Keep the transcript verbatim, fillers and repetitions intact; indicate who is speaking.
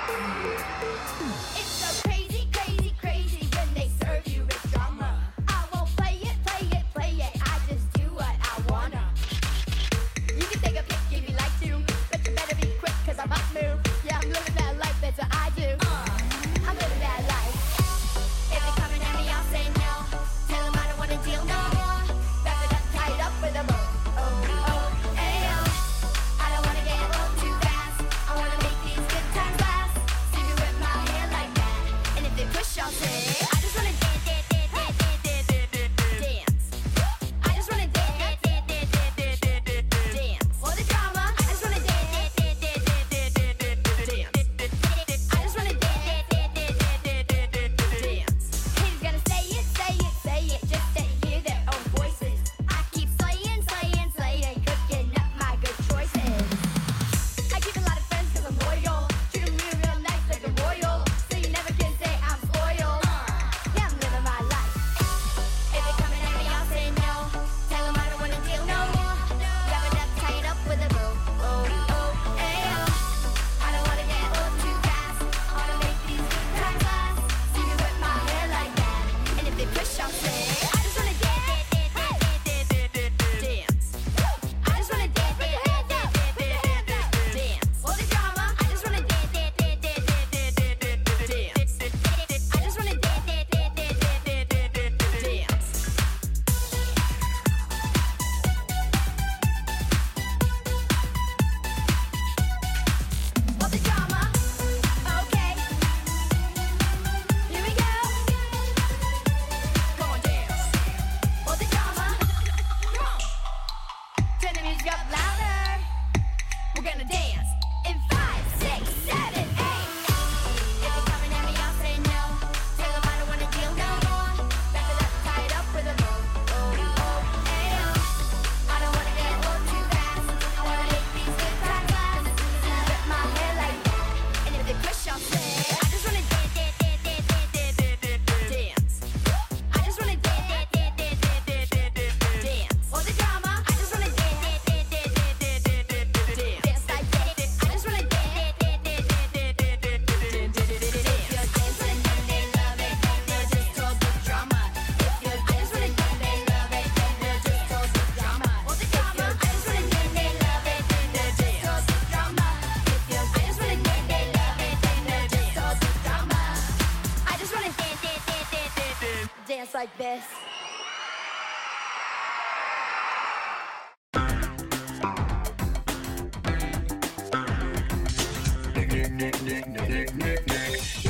Speaker 1: It's so crazy, crazy, crazy when they serve you with drama. I won't play it, play it, play it. I just do what I wanna. You can take a pic if you like to, but you better be quick, cause I might move. Yeah, I'm living that life, that's what I do. Uh, I'm living that life. If they're coming at me, I'll say no. Tell them I don't wanna deal no more. Wrap it up, tie it up with a bow. Oh, oh, ayo. I don't wanna get old too fast. I wanna make these good times last. See me whip my hair like that. And if they push, I'll say, I just wanna dance, dance, dance, dance, dance, dance, dance. I just wanna dance, dance, dance, dance, dance, dance, dance. For the drama, I just wanna dance, dance, dance, dance, dance, dance, dance. I just wanna dance, dance, dance, dance, dance, dance, dance. Haters gonna say it, say it, say it, just to hear their own voices. I keep slaying, slaying, slaying, cooking up my good choices. I keep a lot of friends cause I'm loyal. Treat them real, real nice like a royal. So you never can say I'm spoiled. Yeah, I'm living my life. If they're coming at me, I'll say no. Tell them I don't wanna deal no more. Wrap it up, tie it up with a bow. Oh, oh, ayo. I don't wanna get old too fast. I wanna make these good times last. See me whip my hair like that. And if they push, I'll say, I just wanna dance, dance, dance, dance, dance, dance, dance. I just wanna dance, dance, dance, dance, dance, dance, dance. For the drama, I just wanna dance, dance, dance, dance, dance, dance, dance, dance. I just wanna dance, dance, dance, dance, dance, dance, dance, dance. For the drama, okay. Here we go. Go on, dance. For the drama, come on. Turn the music up louder. We're gonna dance in five, six, seven, eight. If they're coming at me, I'll say no. Tell them I don't wanna deal no more. Wrap it up, tie it up with a bow. Oh, oh, ayo. I don't wanna get old too fast. I wanna make these good times last. See me whip my hair like that. And if they push, I'll say, I just wanna dance, dance, dance, dance, dance, dance, dance, dance. I just wanna dance, dance, dance, dance, dance, dance, dance, dance. For the drama, I just wanna dance, dance, dance, dance, dance, dance, dance, dance. Dance like that. I just wanna dance, dance, dance, dance, dance, dance, dance, dance, dance. If you're dancing and they love it, then they're just told the drama. If you're dancing and they love it, then they're just told the drama. For the drama, I just wanna dance, they love it, then they're just told the drama. If you're I just wanna dance, they love it, then they're just told the drama. I just wanna dance, dance, dance, dance, dance, dance, dance like this.
Speaker 2: Nick, Nick, Nick, Nick, Nick, Nick, Nick.